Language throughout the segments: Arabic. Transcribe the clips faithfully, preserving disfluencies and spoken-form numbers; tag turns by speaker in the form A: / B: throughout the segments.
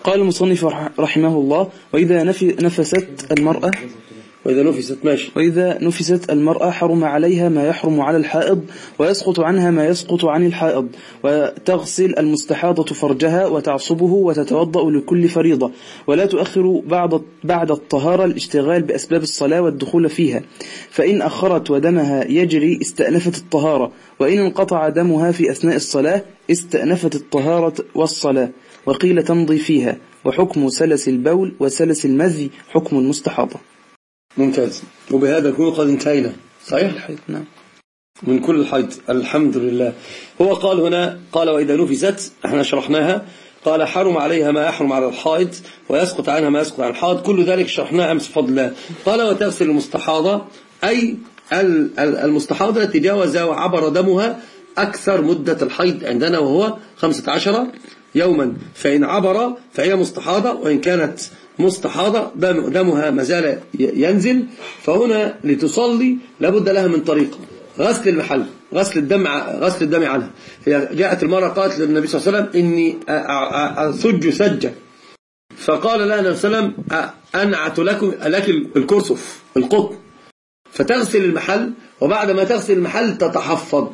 A: قال المصنف رحمه الله: وإذا نفست المرأة
B: وإذا نفست ماشي
A: وإذا نفست المرأة حرم عليها ما يحرم على الحائض، ويسقط عنها ما يسقط عن الحائض، وتغسل المستحاضة فرجها وتعصبه وتتوضأ لكل فريضة، ولا تؤخر بعد بعد الطهارة الاشتغال بأسباب الصلاة والدخول فيها، فإن أخرت ودمها يجري استأنفت الطهارة، وإن انقطع دمها في أثناء الصلاة استأنفت الطهارة والصلاة، وقيل تمضي فيها. وحكم سلس البول وسلس المذي حكم المستحاضة.
B: ممتاز. وبهذا نكون قد انتهينا صحيح
A: الحيض. نعم.
B: من كل الحيض الحمد لله. هو قال هنا قال وإذا نفست، احنا شرحناها، قال حرم عليها ما يحرم على الحائض ويسقط عنها ما يسقط عن الحائض، كل ذلك شرحناه أمس بفضل الله. قال وتغسل المستحاضة، أي المستحاضة تجاوز وعبر دمها أكثر مدة الحيض عندنا وهو خمسة عشر يوما، فإن عبر فهي مستحاضة، وإن كانت مستحاضة دمها مازال ينزل، فهنا لتصلي لابد لها من طريقة: غسل المحل، غسل الدم غسل الدم عنها. هي جاءت المرأة قالت للنبي صلى الله عليه وسلم: إني أسج سجة، فقال لها النبي صلى الله عليه وسلم: أنعت لكم لك الكرسف القطن، فتغسل المحل، وبعد ما تغسل المحل تتحفظ،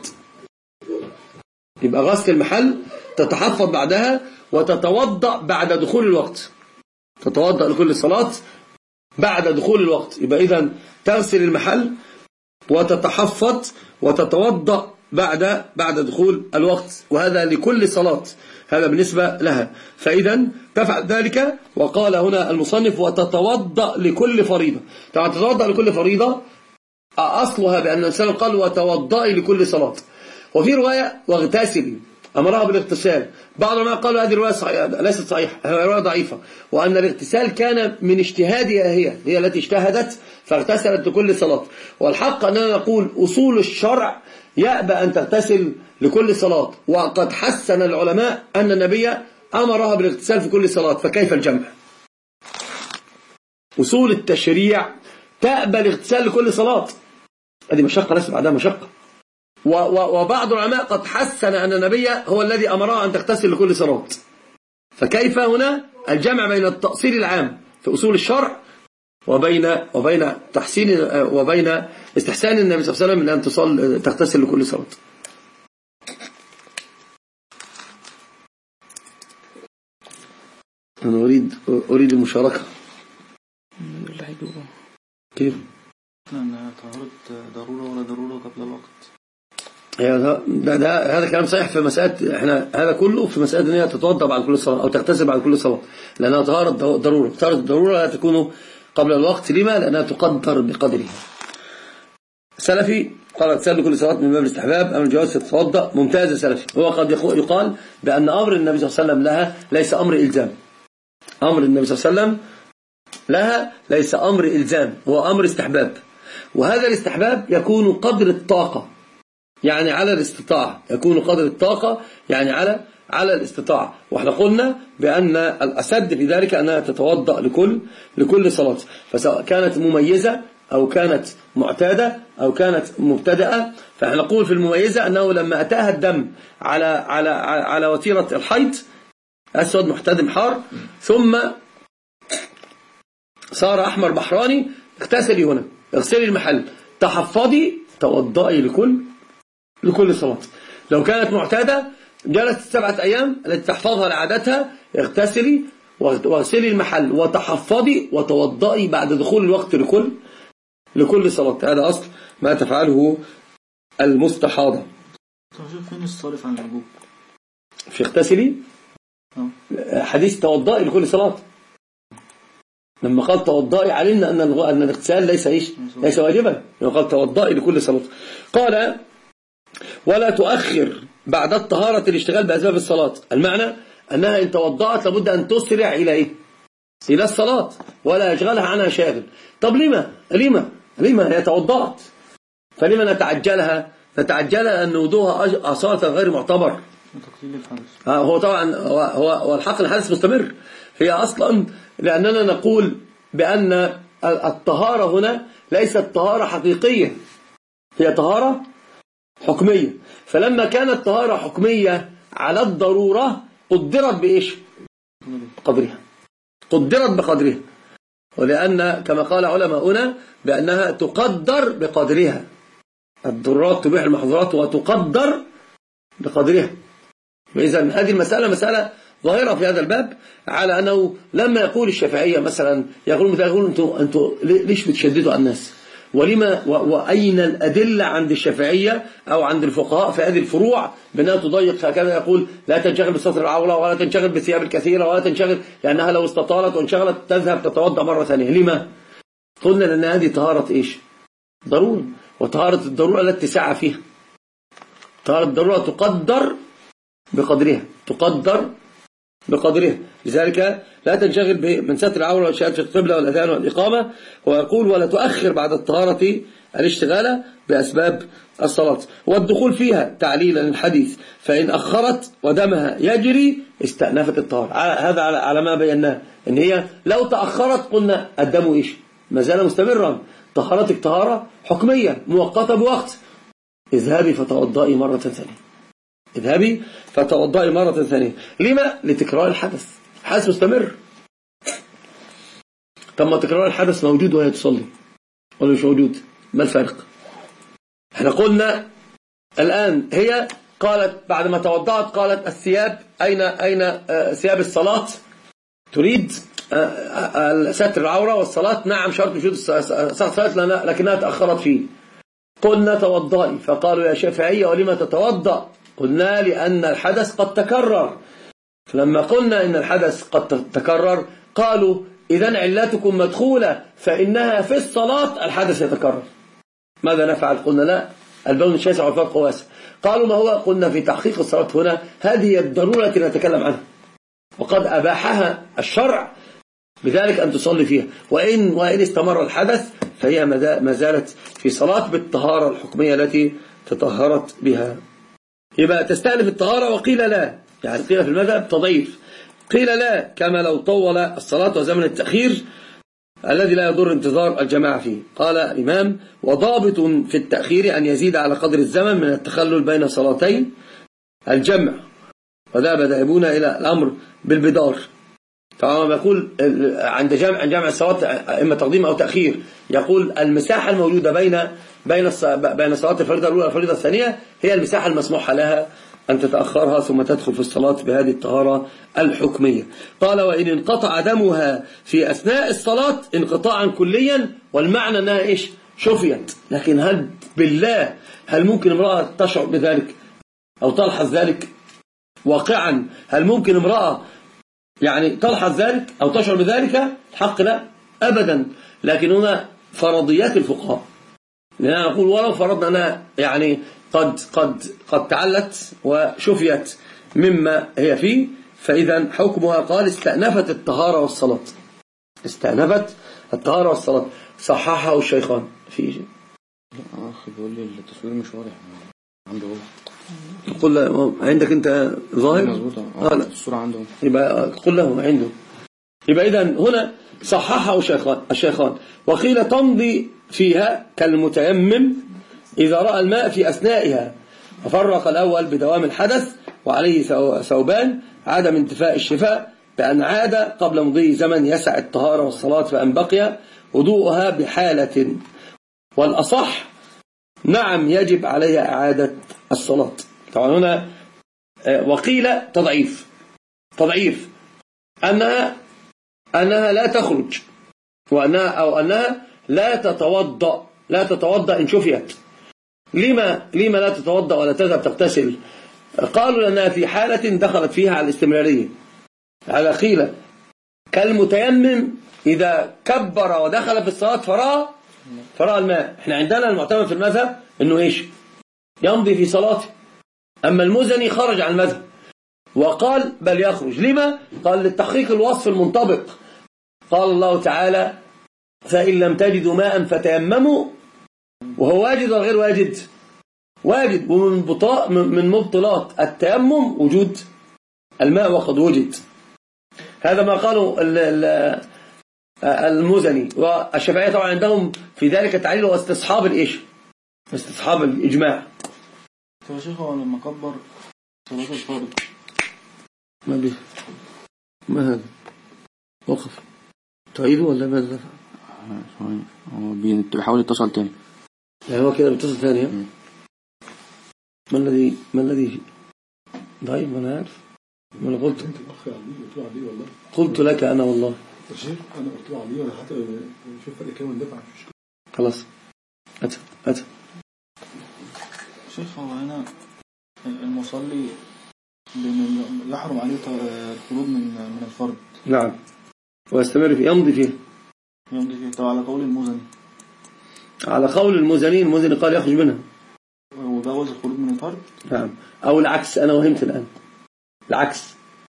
B: يبقى غسل المحل تتحفظ بعدها، وتتوضأ بعد دخول الوقت، تتوضأ لكل صلاة بعد دخول الوقت. يبقى إذن تغسل المحل وتتحفظ وتتوضأ بعد بعد دخول الوقت، وهذا لكل صلاة، هذا بالنسبة لها. فإذا تفعل ذلك. وقال هنا المصنف: وتتوضأ لكل فريضة. طبعا تتوضأ لكل فريضة أصلها بأن الإنسان قال وتوضأي لكل صلاة، وفي رواية واغتسلي، أمرها بالاغتسال. بعض العلماء قالوا هذه الرواية ليست صحيحة، هي رواية ضعيفة، وأن الاغتسال كان من اجتهادها، هي هي التي اجتهدت فاغتسلت لكل صلاة. والحق أننا نقول أصول الشرع يأبى أن تغتسل لكل صلاة، وقد حسن العلماء أن النبي أمرها بالاغتسال في كل صلاة، فكيف الجمع؟ أصول التشريع تأبى الاغتسال لكل صلاة، هذه مشقة ليس بعدها مشقة. وبعض العلماء قد حسن أن النبي هو الذي أمرها أن تغتسل لكل صلاة، فكيف هنا الجمع بين التأصيل العام في أصول الشرع وبين وبين تحسين وبين استحسان النبي صلى الله عليه وسلم لأن تصل تغتسل لكل صلاة؟ أنا أريد أريد المشاركة. كيف؟
C: لأنها طهارة ضرورة ولا ضرورة قبل الوقت.
B: هذا ده هذا كلام صحيح في مسألة، احنا هذا كله في مسألة ان هي تتوضأ بعد كل صلاة أو تغتسل بعد كل صلاة، لأنها طهارة ضرورة. طهارة الضرورة لا تكون قبل الوقت، لما؟ لأنها تقدر بقدرها. سلفي قال اغتسال لكل صلاة من باب الاستحباب، أمر الجواز تتوضأ. ممتاز سلفي. هو قد يقال بأن أمر النبي صلى الله عليه وسلم لها ليس أمر إلزام، أمر النبي صلى الله عليه وسلم لها ليس أمر إلزام، هو أمر استحباب، وهذا الاستحباب يكون قدر الطاقة، يعني على الاستطاعة، يكون قدر الطاقة يعني على على الاستطاعة. واحنا قلنا بأن الأسد في ذلك أنها تتوضأ لكل لكل صلاة، فسواء كانت مميزة أو كانت معتادة أو كانت مبتدأة. فاحنا نقول في المميزة أنه لما أتاها الدم على على على وتيرة الحيض أسود محتدم حار، ثم صار أحمر بحراني، اغتسلي هنا، اغسلي المحل، تحفظي، توضئي لكل لكل صلاة. لو كانت معتادة جلست السبعة أيام التي تحفظها لعادتها، اغتسلي واغسلي المحل وتحفظي وتوضئي بعد دخول الوقت لكل لكل صلاة. هذا أصل ما تفعله المستحاضة.
C: فين الصارف عن الوجوب؟
B: في اغتسلي حديث توضئي لكل صلاة، لما قال توضئي علمنا أن أن الاغتسال ليس إيش ليس واجبا، لما قال توضئي لكل صلاة. قال ولا تؤخر بعد الطهارة الاشتغال بأسباب الصلاة، المعنى أنها إن توضأت لابد أن تسرع إلى إيه؟ إلى الصلاة، ولا يشغلها عنها شاغل. طب لما لما لما هي توضأت، فلما نتعجلها نتعجلها أن وضوءها أصالة غير معتبر. هو طبعا هو هو الحق الحدث مستمر، هي أصلا لأننا نقول بأن الطهارة هنا ليست طهارة حقيقية، هي طهارة حكمية. فلما كانت طهارة حكمية على الضرورة قدرت بإيش؟ بقدرها، قدرت بقدرها، ولأن كما قال علماؤنا بأنها تقدر بقدرها، الضرورات تبيح المحظورات وتقدر بقدرها. وإذا هذه المسألة مسألة ظاهرة في هذا الباب، على أنه لما يقول الشافعية مثلا يقول مثلا يقول أنتوا أنتوا ليش بتشددوا على الناس؟ ولما وأين الأدلة عند الشافعية أو عند الفقهاء في هذه الفروع بأنها تضيق هكذا؟ يقول لا تنشغل بسطر العورة ولا تنشغل بالثياب الكثيرة ولا تنشغل، لأنها لو استطالت وانشغلت تذهب تتوضأ مرة ثانية. لما؟ قلنا لأن هذه طهارة إيش؟ ضرورة، وطهارة الضرورة لا اتساع فيها. طهارة الضرورة تقدر بقدرها، تقدر بقدرها، لذلك لا تنشغل من ستر العورة وشهادة القبلة والأذان والإقامة. ويقول ولا تؤخر بعد الطهارة الاشتغال بأسباب الصلاة، والدخول فيها تعليلا للحديث فإن أخرت ودمها يجري استأنفت الطهارة. هذا على ما بيناه، إن هي لو تأخرت قلنا الدم إيش؟ ما زال مستمرا، طهارتك طهارة حكمية مؤقتة بوقت. اذهبي فتوضئي مرة ثانية، اذهبي فتوضئي مرة ثانية. لما؟ لتكرار الحدث، الحدث مستمر. طب ما تكرار الحدث موجود وهي تصلي ولا مش موجود؟ ما الفرق؟ احنا قلنا الآن هي قالت بعد ما توضأت قالت الثياب أين أين ثياب الصلاة؟ تريد ستر العورة والصلاة. نعم شرط وجود الصلاة لكنها تأخرت فيه. قلنا توضئي، فقالوا يا شافعية ولما تتوضأ؟ قلنا لأن الحدث قد تكرر. فلما قلنا إن الحدث قد تكرر قالوا إذن علتكم مدخولة فإنها في الصلاة الحدث يتكرر، ماذا نفعل؟ قلنا لا، البون الشاسع والفرق واسع. قالوا ما هو؟ قلنا في تحقيق الصلاة هنا هذه الضرورة التي نتكلم عنها، وقد أباحها الشرع بذلك أن تصلي فيها، وإن, وإن استمر الحدث فهي ما زالت في صلاة بالطهارة الحكمية التي تطهرت بها. يبقى تستأنف الطهارة. وقيل لا، يعني قيل في المذهب تضعيف، قيل لا كما لو طول الصلاة وزمن التأخير الذي لا يضر انتظار الجماعة فيه. قال الإمام وضابط في التأخير أن يزيد على قدر الزمن من التخلل بين صلاتين الجمع، وذهب ذاهبون إلى الأمر بالبدار. طبعا بيقول عند جمع جمع الصلاة إما تقديم أو تأخير، يقول المساحة الموجودة بين بين بين صلاة الفريضة الأولى والفريضة الثانية هي المساحة المسموح لها أن تتأخرها ثم تدخل في الصلاة بهذه الطهارة الحكمية. قال وإن انقطع دمها في أثناء الصلاة انقطاعا كليا، والمعنى أنها إيش؟ شفيت. لكن هل بالله هل ممكن امرأة تشعر بذلك أو تلحظ ذلك واقعا؟ هل ممكن امرأة يعني تلحظ ذلك أو تشعر بذلك؟ الحق لا أبدا. لكن هنا فرضيات الفقهاء، لأننا نقول ولو فرضنا أنها يعني قد قد قد تعلت وشفيت مما هي فيه، فإذا حكمها قال استأنفت الطهارة والصلاة، استأنفت الطهارة والصلاة. صححه الشيخان في شيء.
C: لا أخي بيقول لي التصوير مش واضح عنده هو.
B: قل له عندك أنت ظاهر
C: مظبوطة اه الصورة عنده،
B: يبقى قل له عنده. يبقى إذا هنا صححه الشيخان الشيخان وقيل تمضي فيها كالمتيمم إذا رأى الماء في أثنائها. ففرق الأول بدوام الحدث وعليه ثوبان، عدم انتفاء الشفاء بأن عاد قبل مضي زمن يسع الطهارة والصلاة فأن بقي وضوءها بحالة، والأصح نعم يجب عليها إعادة الصلاة. طبعا هنا وقيل تضعيف تضعيف أنها أنها لا تخرج، وأنها أو أنها لا تتوضأ لا تتوضأ إن شفيت. لما لما لا تتوضأ ولا تذهب تغتسل؟ قالوا لأنها في حالة دخلت فيها على الاستمرارية، على قيل كالمتيمم إذا كبر ودخل في الصلاة فرأى فرأى الماء. احنا عندنا المعتمد في المذهب انه ايش؟ يمضي في صلاته. اما المزني خرج عن المذهب وقال بل يخرج. لما؟ قال للتحقيق الوصف المنطبق. قال الله تعالى فإن لم تجدوا ماء فتيمموا، وهو واجد وغير واجد؟ واجد. ومن بطاء من مبطلات التيمم وجود الماء وقد وجد. هذا ما قالوا المزني. والشافعية طبعا عندهم في ذلك تعليل واستصحاب الايش؟ استصحاب الاجماع.
C: طب يا شيخ هو لما كبر صلاة الفرض
B: ما بيه ما هذا وقف تعيده ولا ماذا؟
A: هو بيحاول يتصل تاني.
B: يعني هو كده بيتصل تاني. ما الذي ما الذي ضعيف؟ ما انا عارف. ما انا قلت قلت لك انا والله
D: انا قلت له عليه ولا حتى نشوف فرق كام وندفع مش مشكله.
B: خلاص اتى اتى
C: شيخ. هو هنا المصلي يحرم عليه الخروج من من الفرد.
B: نعم. ويستمر فيه يمضي فيه
C: يمضي فيه. طبعا على قول المزني
B: على قول المزني. المزني قال يخرج منها
C: وجوز الخروج من الفرد.
B: نعم. او العكس. انا وهمت الان العكس.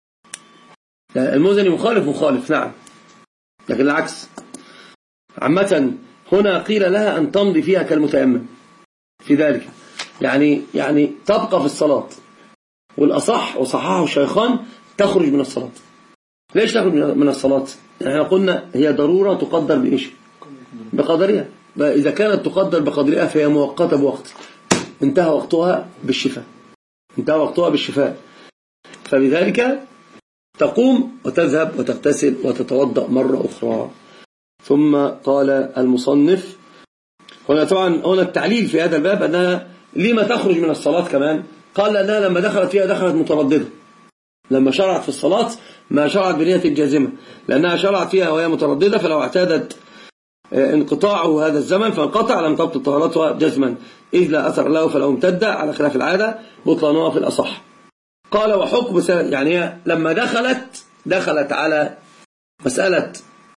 B: المزني مخالف مخالف نعم، لكن العكس عامة. هنا قيل لها أن تمضي فيها كالمتيمم في ذلك، يعني يعني تبقى في الصلاة، والأصح وصححه الشيخان تخرج من الصلاة. ليش تخرج من الصلاة؟ احنا قلنا هي ضرورة تقدر بإيش؟ بقدرها. إذا كانت تقدر بقدرها فهي مؤقتة بوقت، انتهى وقتها بالشفاء، انتهى وقتها بالشفاء. فبذلك تقوم وتذهب وتغتسل وتتوضأ مرة أخرى. ثم قال المصنف هنا، طبعا هنا التعليل في هذا الباب أنها لما تخرج من الصلاة كمان؟ قال أنها لما دخلت فيها دخلت مترددة. لما شرعت في الصلاة ما شرعت بنية الجازمة، لأنها شرعت فيها وهي مترددة، فلو اعتادت انقطاعه هذا الزمن فانقطع لم تبطل طهارتها جزما، إذ لا أثر له فلو امتد على خلاف العادة بطلانها في الأصح. قال وحكم يعني لما دخلت دخلت على مسألة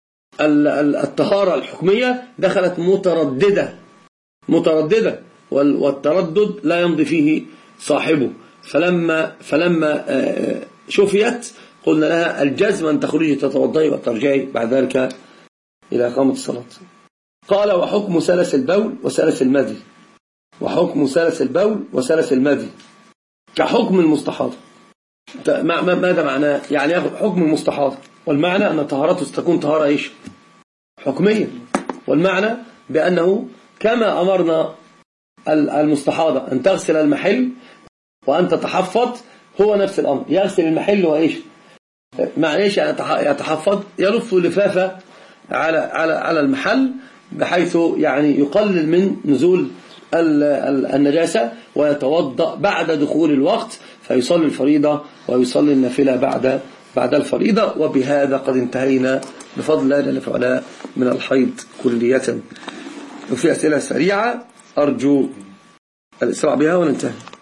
B: الطهارة الحكمية دخلت مترددة مترددة والتردد لا يمضي فيه صاحبه. فلما فلما شفيت قلنا لها الجزم أن تخرجي تتوضئي وترجعي بعد ذلك إلى إقامة الصلاة. قال وحكم سلس البول وسلس المذي. وحكم سلس البول وسلس المذي كحكم المستحاضة. ماذا معناه؟ يعني ياخذ حكم المستحاضة، والمعنى أن طهارته ستكون طهارة إيش؟ حكمية. والمعنى بأنه كما أمرنا المستحاضة أن تغسل المحل وأن تتحفظ، هو نفس الأمر، يغسل المحل وإيش؟ معنى إيش يتحفظ؟ يلف لفافة على على على المحل بحيث يعني يقلل من نزول النجاسة، ويتوضأ بعد دخول الوقت فيصلي الفريضة ويصلي النافلة بعد بعد الفريضة. وبهذا قد انتهينا بفضل الله جل وعلا من الحيض كلية. وفي أسئلة سريعة أرجو الإسراع بها وننتهي.